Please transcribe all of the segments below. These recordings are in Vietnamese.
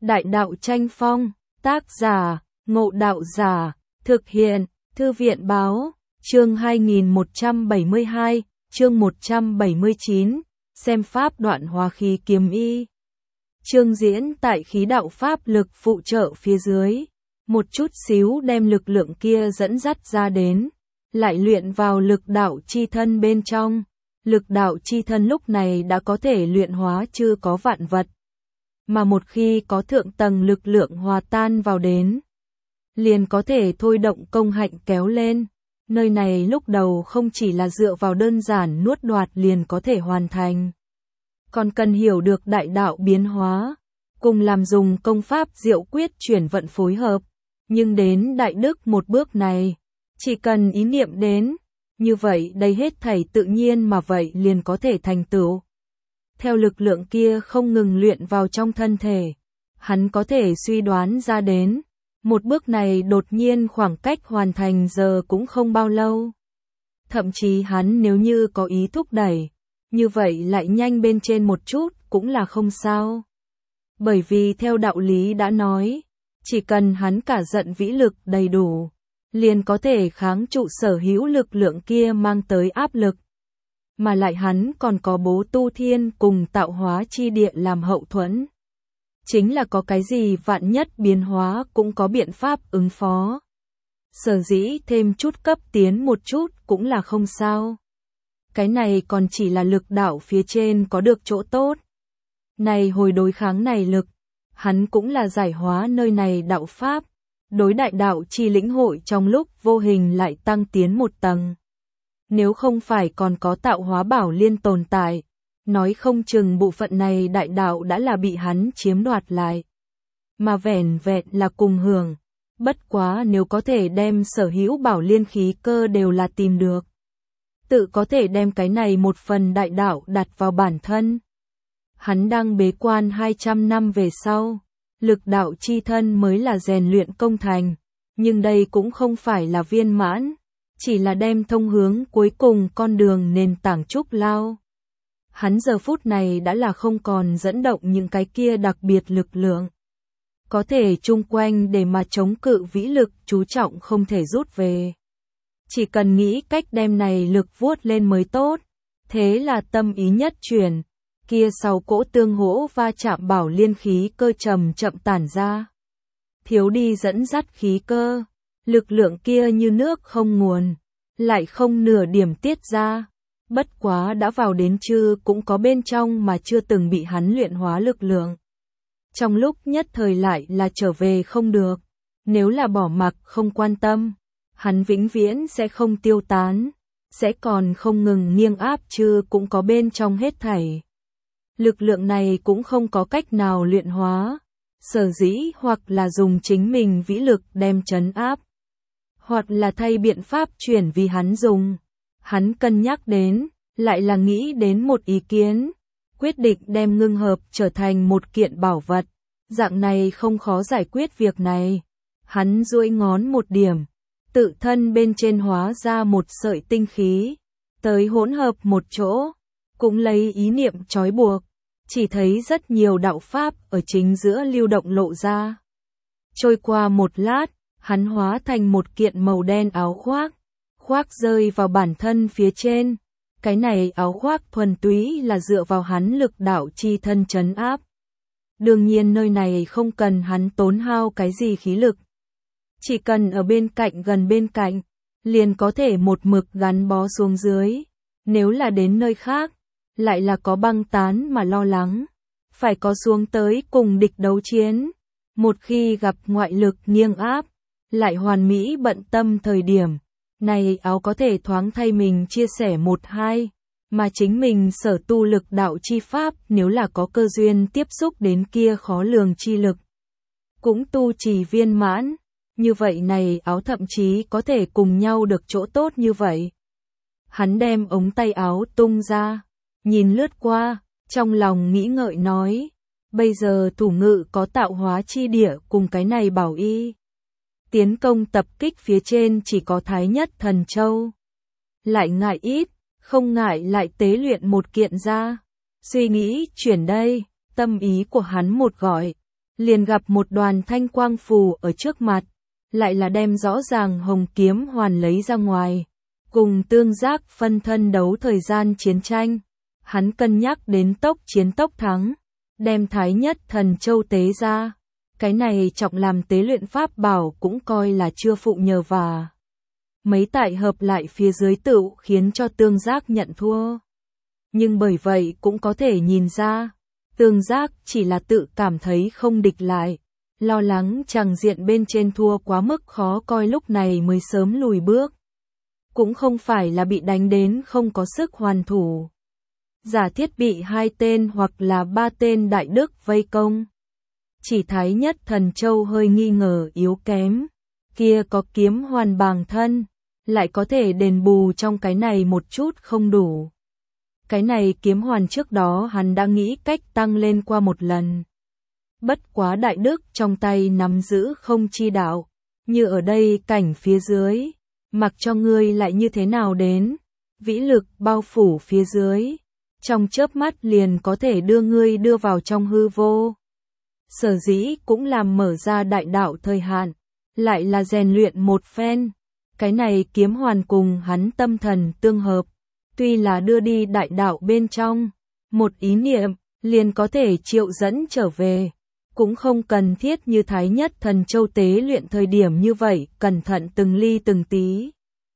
Đại đạo tranh phong, tác giả, Ngộ Đạo Giả, thực hiện, Thư viện báo, chương 2172, chương 179, xem pháp đoạn hóa khí kiếm y. Chương diễn tại khí đạo pháp lực phụ trợ phía dưới, một chút xíu đem lực lượng kia dẫn dắt ra đến, lại luyện vào lực đạo chi thân bên trong. Lực đạo chi thân lúc này đã có thể luyện hóa chưa có vạn vật. Mà một khi có thượng tầng lực lượng hòa tan vào đến, liền có thể thôi động công hạnh kéo lên. Nơi này lúc đầu không chỉ là dựa vào đơn giản nuốt đoạt liền có thể hoàn thành, còn cần hiểu được đại đạo biến hóa, cùng làm dùng công pháp diệu quyết chuyển vận phối hợp. Nhưng đến đại đức một bước này, chỉ cần ý niệm đến, như vậy đây hết thảy tự nhiên mà vậy liền có thể thành tựu. Theo lực lượng kia không ngừng luyện vào trong thân thể, hắn có thể suy đoán ra đến, một bước này đột nhiên khoảng cách hoàn thành giờ cũng không bao lâu. Thậm chí hắn nếu như có ý thúc đẩy, như vậy lại nhanh bên trên một chút cũng là không sao. Bởi vì theo đạo lý đã nói, chỉ cần hắn cả giận vĩ lực đầy đủ, liền có thể kháng trụ sở hữu lực lượng kia mang tới áp lực. Mà lại hắn còn có bố tu thiên cùng tạo hóa chi địa làm hậu thuẫn. Chính là có cái gì vạn nhất biến hóa cũng có biện pháp ứng phó. Sở dĩ thêm chút cấp tiến một chút cũng là không sao. Cái này còn chỉ là lực đạo phía trên có được chỗ tốt. Này hồi đối kháng này lực, hắn cũng là giải hóa nơi này đạo pháp. Đối đại đạo chi lĩnh hội trong lúc vô hình lại tăng tiến một tầng. Nếu không phải còn có tạo hóa bảo liên tồn tại, nói không chừng bộ phận này đại đạo đã là bị hắn chiếm đoạt lại. Mà vẻn vẹn là cùng hưởng, bất quá nếu có thể đem sở hữu bảo liên khí cơ đều là tìm được. Tự có thể đem cái này một phần đại đạo đặt vào bản thân. Hắn đang bế quan 200 năm về sau, lực đạo chi thân mới là rèn luyện công thành, nhưng đây cũng không phải là viên mãn. Chỉ là đem thông hướng cuối cùng con đường nền tảng trúc lao. Hắn giờ phút này đã là không còn dẫn động những cái kia đặc biệt lực lượng. Có thể chung quanh để mà chống cự vĩ lực chú trọng không thể rút về. Chỉ cần nghĩ cách đem này lực vuốt lên mới tốt. Thế là tâm ý nhất chuyển. Kia sau cỗ tương hỗ va chạm bảo liên khí cơ chậm tản ra. Thiếu đi dẫn dắt khí cơ. Lực lượng kia như nước không nguồn, lại không nửa điểm tiết ra. Bất quá đã vào đến chư cũng có bên trong mà chưa từng bị hắn luyện hóa lực lượng. Trong lúc nhất thời lại là trở về không được. Nếu là bỏ mặc không quan tâm, hắn vĩnh viễn sẽ không tiêu tán, sẽ còn không ngừng nghiêng áp chư cũng có bên trong hết thảy. Lực lượng này cũng không có cách nào luyện hóa, sở dĩ hoặc là dùng chính mình vĩ lực đem trấn áp, hoặc là thay biện pháp chuyển vì hắn dùng. Hắn cân nhắc đến, lại là nghĩ đến một ý kiến, quyết định đem ngưng hợp trở thành một kiện bảo vật. Dạng này không khó giải quyết việc này. Hắn duỗi ngón một điểm, tự thân bên trên hóa ra một sợi tinh khí, tới hỗn hợp một chỗ, cũng lấy ý niệm trói buộc, chỉ thấy rất nhiều đạo pháp ở chính giữa lưu động lộ ra. Trôi qua một lát, hắn hóa thành một kiện màu đen áo khoác rơi vào bản thân phía trên. Cái này áo khoác thuần túy là dựa vào hắn lực đạo chi thân trấn áp. Đương nhiên nơi này không cần hắn tốn hao cái gì khí lực. Chỉ cần ở bên cạnh gần bên cạnh, liền có thể một mực gắn bó xuống dưới. Nếu là đến nơi khác, lại là có băng tán mà lo lắng. Phải có xuống tới cùng địch đấu chiến. Một khi gặp ngoại lực nghiêng áp, lại hoàn mỹ bận tâm thời điểm, này áo có thể thoáng thay mình chia sẻ một hai, mà chính mình sở tu lực đạo chi pháp nếu là có cơ duyên tiếp xúc đến kia khó lường chi lực, cũng tu trì viên mãn, như vậy này áo thậm chí có thể cùng nhau được chỗ tốt như vậy. Hắn đem ống tay áo tung ra, nhìn lướt qua, trong lòng nghĩ ngợi nói, bây giờ thủ ngự có tạo hóa chi địa cùng cái này bảo y. Tiến công tập kích phía trên chỉ có Thái Nhất Thần Châu. Lại ngại ít, không ngại lại tế luyện một kiện ra. Suy nghĩ chuyển đây, tâm ý của hắn một gọi. liền gặp một đoàn thanh quang phù ở trước mặt, lại là đem rõ ràng hồng kiếm hoàn lấy ra ngoài, cùng Tương Giác phân thân đấu thời gian chiến tranh. Hắn cân nhắc đến tốc chiến tốc thắng, đem Thái Nhất Thần Châu tế ra. Cái này trọng làm tế luyện pháp bảo cũng coi là chưa phụ nhờ và mấy tại hợp lại phía dưới tựu khiến cho Tương Giác nhận thua. Nhưng bởi vậy cũng có thể nhìn ra, Tương Giác chỉ là tự cảm thấy không địch lại, lo lắng chàng diện bên trên thua quá mức khó coi lúc này mới sớm lùi bước. Cũng không phải là bị đánh đến không có sức hoàn thủ. Giả thiết bị 2 tên hoặc là 3 tên đại đức vây công. Chỉ Thái Nhất Thần Châu hơi nghi ngờ yếu kém, kia có kiếm hoàn bàng thân, lại có thể đền bù trong cái này một chút không đủ. Cái này kiếm hoàn trước đó hắn đã nghĩ cách tăng lên qua một lần. Bất quá đại đức trong tay nắm giữ không chi đạo, như ở đây cảnh phía dưới, mặc cho ngươi lại như thế nào đến, vĩ lực bao phủ phía dưới, trong chớp mắt liền có thể đưa ngươi đưa vào trong hư vô. Sở dĩ cũng làm mở ra đại đạo thời hạn, lại là rèn luyện một phen. Cái này kiếm hoàn cùng hắn tâm thần tương hợp, tuy là đưa đi đại đạo bên trong, một ý niệm liền có thể triệu dẫn trở về, cũng không cần thiết như Thái Nhất Thần Châu tế luyện thời điểm như vậy, cẩn thận từng ly từng tí.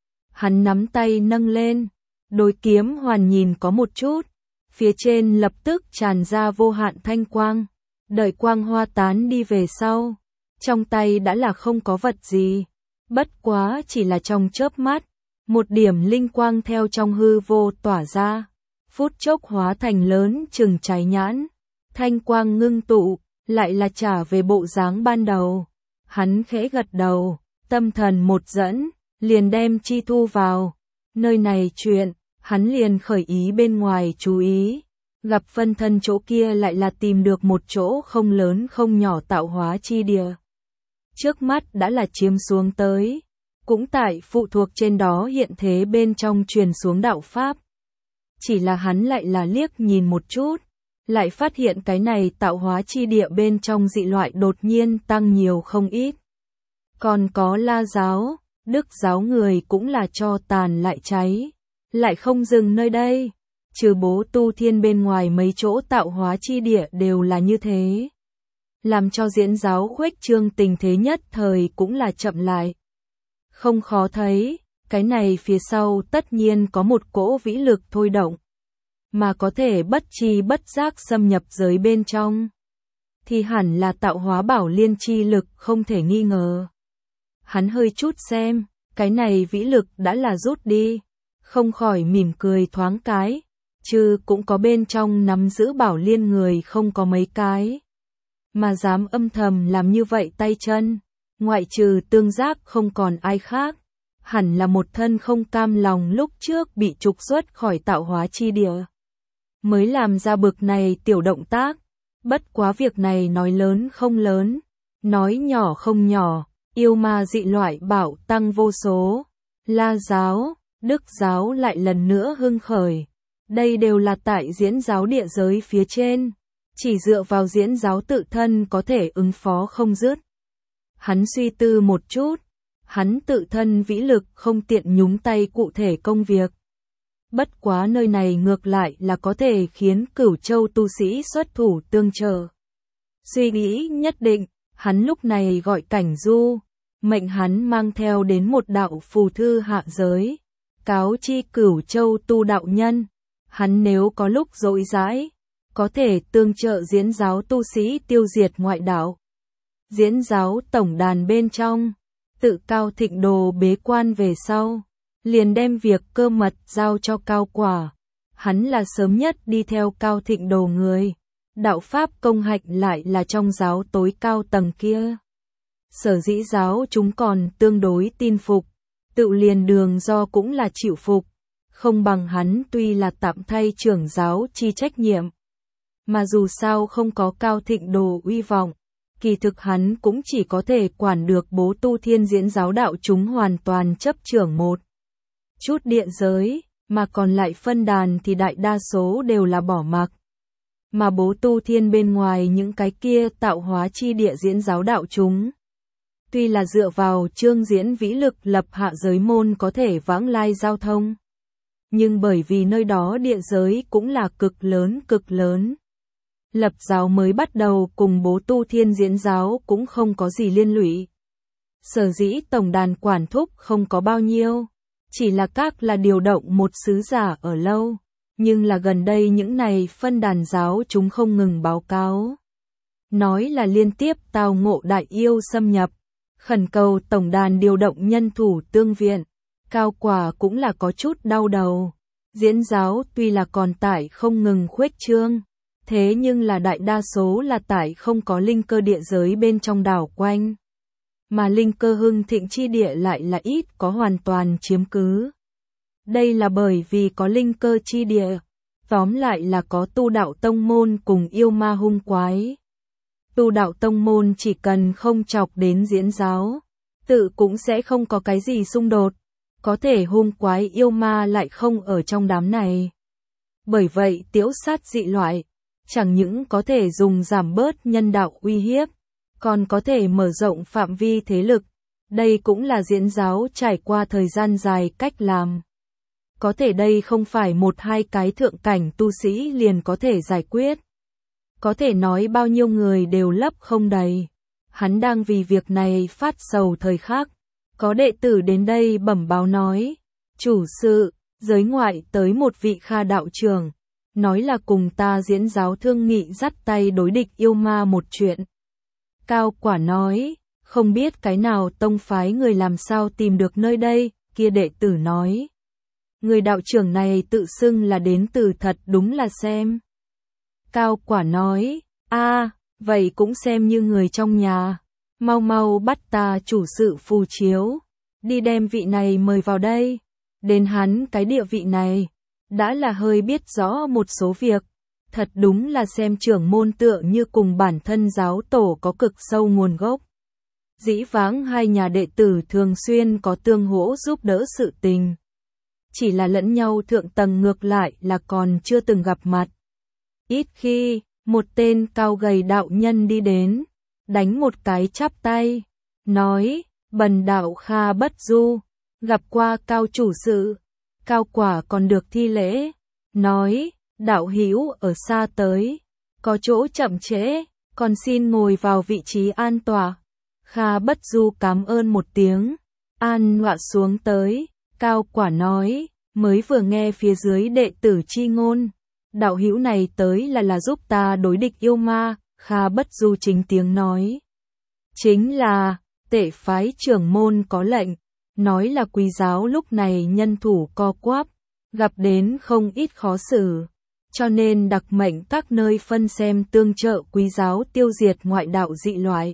Hắn nắm tay nâng lên, đối kiếm hoàn nhìn có một chút, phía trên lập tức tràn ra vô hạn thanh quang, đợi quang hoa tán đi về sau, trong tay đã là không có vật gì, bất quá chỉ là trong chớp mắt, một điểm linh quang theo trong hư vô tỏa ra, phút chốc hóa thành lớn chừng trái nhãn, thanh quang ngưng tụ, lại là trả về bộ dáng ban đầu. Hắn khẽ gật đầu, tâm thần một dẫn, liền đem chi thu vào, nơi này chuyện, hắn liền khởi ý bên ngoài chú ý, gặp phân thân chỗ kia lại là tìm được một chỗ không lớn không nhỏ tạo hóa chi địa. Trước mắt đã là chiếm xuống tới, cũng tại phụ thuộc trên đó hiện thế bên trong truyền xuống đạo pháp. Chỉ là hắn lại là liếc nhìn một chút, lại phát hiện cái này tạo hóa chi địa bên trong dị loại đột nhiên tăng nhiều không ít. Còn có La giáo, Đức giáo người cũng là cho tàn lại cháy, lại không dừng nơi đây, trừ Bố Tu Thiên bên ngoài mấy chỗ tạo hóa chi địa đều là như thế. Làm cho Diễn giáo khuếch trương tình thế nhất thời cũng là chậm lại. Không khó thấy, cái này phía sau tất nhiên có một cỗ vĩ lực thôi động, mà có thể bất chi bất giác xâm nhập giới bên trong, thì hẳn là tạo hóa bảo liên chi lực không thể nghi ngờ. Hắn hơi chút xem, cái này vĩ lực đã là rút đi, không khỏi mỉm cười thoáng cái, chứ cũng có bên trong nắm giữ bảo liên người không có mấy cái, mà dám âm thầm làm như vậy tay chân, ngoại trừ Tương Giác không còn ai khác, hẳn là một thân không cam lòng lúc trước bị trục xuất khỏi tạo hóa chi địa, mới làm ra bực này tiểu động tác. Bất quá việc này nói lớn không lớn, nói nhỏ không nhỏ, yêu ma dị loại bảo tăng vô số, La giáo, Đức giáo lại lần nữa hưng khởi. Đây đều là tại Diễn giáo địa giới phía trên, chỉ dựa vào Diễn giáo tự thân có thể ứng phó không dứt. Hắn suy tư một chút, hắn tự thân vĩ lực không tiện nhúng tay cụ thể công việc. Bất quá nơi này ngược lại là có thể khiến Cửu Châu tu sĩ xuất thủ tương trợ. Suy nghĩ nhất định, hắn lúc này gọi Cảnh Du, mệnh hắn mang theo đến một đạo phù thư hạ giới, cáo chi Cửu Châu tu đạo nhân, hắn nếu có lúc rỗi rãi, có thể tương trợ Diễn giáo tu sĩ tiêu diệt ngoại đạo. Diễn giáo tổng đàn bên trong, tự Cao Thịnh Đồ bế quan về sau, liền đem việc cơ mật giao cho Cao Quả. Hắn là sớm nhất đi theo Cao Thịnh Đồ người, đạo pháp công hạnh lại là trong giáo tối cao tầng kia. Sở dĩ giáo chúng còn tương đối tin phục, tự liền đường do cũng là chịu phục, không bằng hắn tuy là tạm thay trưởng giáo chi trách nhiệm. Mà dù sao không có Cao Thịnh Đồ uy vọng, kỳ thực hắn cũng chỉ có thể quản được Bố Tu Thiên Diễn giáo đạo chúng hoàn toàn chấp trưởng một chút địa giới, mà còn lại phân đàn thì đại đa số đều là bỏ mặc. mà Bố Tu Thiên bên ngoài những cái kia tạo hóa chi địa diễn giáo đạo chúng. Tuy là dựa vào chương diễn vĩ lực lập hạ giới môn có thể vãng lai giao thông, nhưng bởi vì nơi đó địa giới cũng là cực lớn. Lập giáo mới bắt đầu cùng Bố Tu Thiên diễn giáo cũng không có gì liên lụy. Sở dĩ tổng đàn quản thúc không có bao nhiêu, chỉ là các là điều động một sứ giả ở lâu, nhưng là gần đây những này phân đàn giáo chúng không ngừng báo cáo. Nói là liên tiếp tao ngộ đại yêu xâm nhập, khẩn cầu tổng đàn điều động nhân thủ tương viện, Cao Quả cũng là có chút đau đầu. Diễn giáo tuy là còn tại không ngừng khuếch trương, thế nhưng là đại đa số là tại không có linh cơ địa giới bên trong đảo quanh. Mà linh cơ hưng thịnh chi địa lại là ít có hoàn toàn chiếm cứ. Đây là bởi vì có linh cơ chi địa, tóm lại là có tu đạo tông môn cùng yêu ma hung quái. Tu đạo tông môn chỉ cần không chọc đến diễn giáo, tự cũng sẽ không có cái gì xung đột, có thể hung quái yêu ma lại không ở trong đám này. Bởi vậy tiễu sát dị loại, chẳng những có thể dùng giảm bớt nhân đạo uy hiếp, còn có thể mở rộng phạm vi thế lực. Đây cũng là diễn giáo trải qua thời gian dài cách làm. Có thể đây không phải một hai cái thượng cảnh tu sĩ liền có thể giải quyết. Có thể nói bao nhiêu người đều lấp không đầy. Hắn đang vì việc này phát sầu thời khắc. Có đệ tử đến đây bẩm báo nói, chủ sự, giới ngoại tới một vị Kha đạo trưởng, nói là cùng ta diễn giáo thương nghị dắt tay đối địch yêu ma một chuyện. Cao Quả nói, không biết cái nào tông phái người làm sao tìm được nơi đây, kia đệ tử nói. Người đạo trưởng này tự xưng là đến từ thật đúng là xem. Cao Quả nói, vậy cũng xem như người trong nhà, mau mau bắt ta chủ sự phù chiếu, đi đem vị này mời vào đây. Đến hắn cái địa vị này, đã là hơi biết rõ một số việc, thật đúng là xem trưởng môn tựa như cùng bản thân giáo tổ có cực sâu nguồn gốc. Dĩ vãng hai nhà đệ tử thường xuyên có tương hỗ giúp đỡ sự tình. Chỉ là lẫn nhau thượng tầng ngược lại là còn chưa từng gặp mặt. Ít khi, một tên cao gầy đạo nhân đi đến, đánh một cái chắp tay, nói, bần đạo Kha Bất Du, gặp qua Cao chủ sự. Cao Quả còn được thi lễ, nói, đạo hữu ở xa tới, có chỗ chậm trễ, còn xin ngồi vào vị trí an tọa. Kha Bất Du cảm ơn một tiếng, an ngọa xuống tới. Cao Quả nói, mới vừa nghe phía dưới đệ tử chi ngôn, đạo hữu này tới là giúp ta đối địch yêu ma. Kha Bất Du chính tiếng nói, chính là Tể phái trưởng môn có lệnh, nói là Quý giáo lúc này nhân thủ co quắp, gặp đến không ít khó xử, cho nên đặc mệnh các nơi phân xem tương trợ Quý giáo tiêu diệt ngoại đạo dị loại.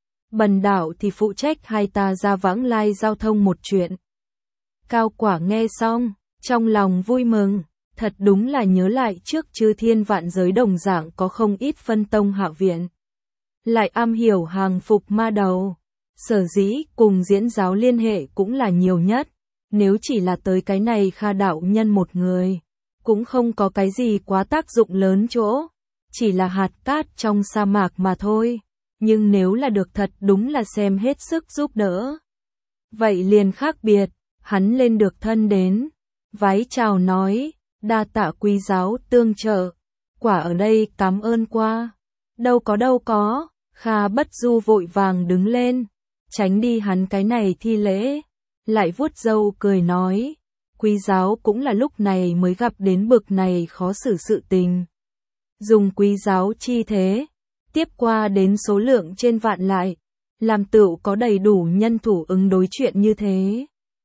Bần đạo thì phụ trách hai ta ra vãng lai giao thông một chuyện. Cao Quả nghe xong, trong lòng vui mừng, thật đúng là nhớ lại trước chư thiên vạn giới đồng dạng có không ít phân tông hạ viện. Lại am hiểu hàng phục ma đầu, sở dĩ cùng diễn giáo liên hệ cũng là nhiều nhất, nếu chỉ là tới cái này Kha đạo nhân một người, cũng không có cái gì quá tác dụng lớn chỗ, chỉ là hạt cát trong sa mạc mà thôi, nhưng nếu là được thật đúng là xem hết sức giúp đỡ. Vậy liền khác biệt, hắn lên được thân đến, vái chào nói, đa tạ Quý giáo tương trợ, quả ở đây cảm ơn qua. Đâu có, Kha Bất Du vội vàng đứng lên, tránh đi hắn cái này thi lễ, lại vuốt râu cười nói, Quý giáo cũng là lúc này mới gặp đến bực này khó xử sự tình. Dùng Quý giáo chi thế, tiếp qua đến số lượng trên vạn lại, làm tựu có đầy đủ nhân thủ ứng đối chuyện như thế.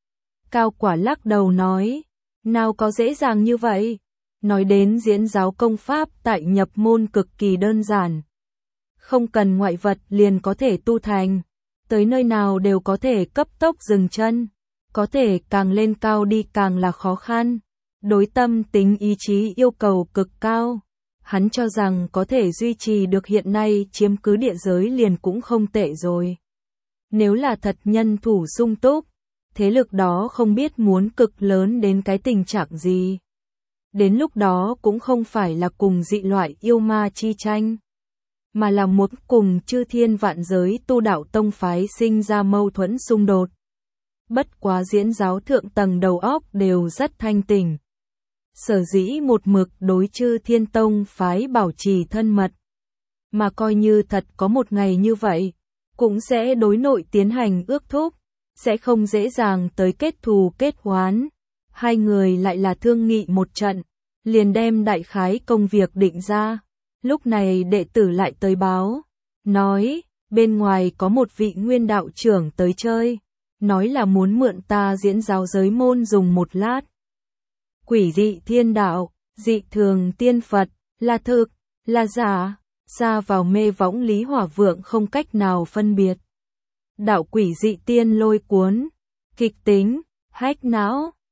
Cao Quả lắc đầu nói, nào có dễ dàng như vậy, nói đến diễn giáo công pháp tại nhập môn cực kỳ đơn giản. Không cần ngoại vật liền có thể tu thành, tới nơi nào đều có thể cấp tốc dừng chân, có thể càng lên cao đi càng là khó khăn, đối tâm tính ý chí yêu cầu cực cao. Hắn cho rằng có thể duy trì được hiện nay chiếm cứ địa giới liền cũng không tệ rồi. Nếu là thật nhân thủ sung túc, thế lực đó không biết muốn cực lớn đến cái tình trạng gì. Đến lúc đó cũng không phải là cùng dị loại yêu ma chi tranh, mà là muốn cùng chư thiên vạn giới tu đạo tông phái sinh ra mâu thuẫn xung đột. Bất quá diễn giáo thượng tầng đầu óc đều rất thanh tỉnh. Sở dĩ một mực đối chư thiên tông phái bảo trì thân mật, mà coi như thật có một ngày như vậy, cũng sẽ đối nội tiến hành ước thúc, sẽ không dễ dàng tới kết thù kết oán. Hai người lại là thương nghị một trận, liền đem đại khái công việc định ra. Lúc này đệ tử lại tới báo, nói, bên ngoài có một vị nguyên đạo trưởng tới chơi, nói là muốn mượn ta diễn giáo giới môn dùng một lát. Quỷ dị thiên đạo, dị thường tiên Phật, là thực, là giả, xa vào mê võng Lý Hỏa Vượng không cách nào phân biệt. Đạo quỷ dị tiên lôi cuốn, kịch tính, hách não,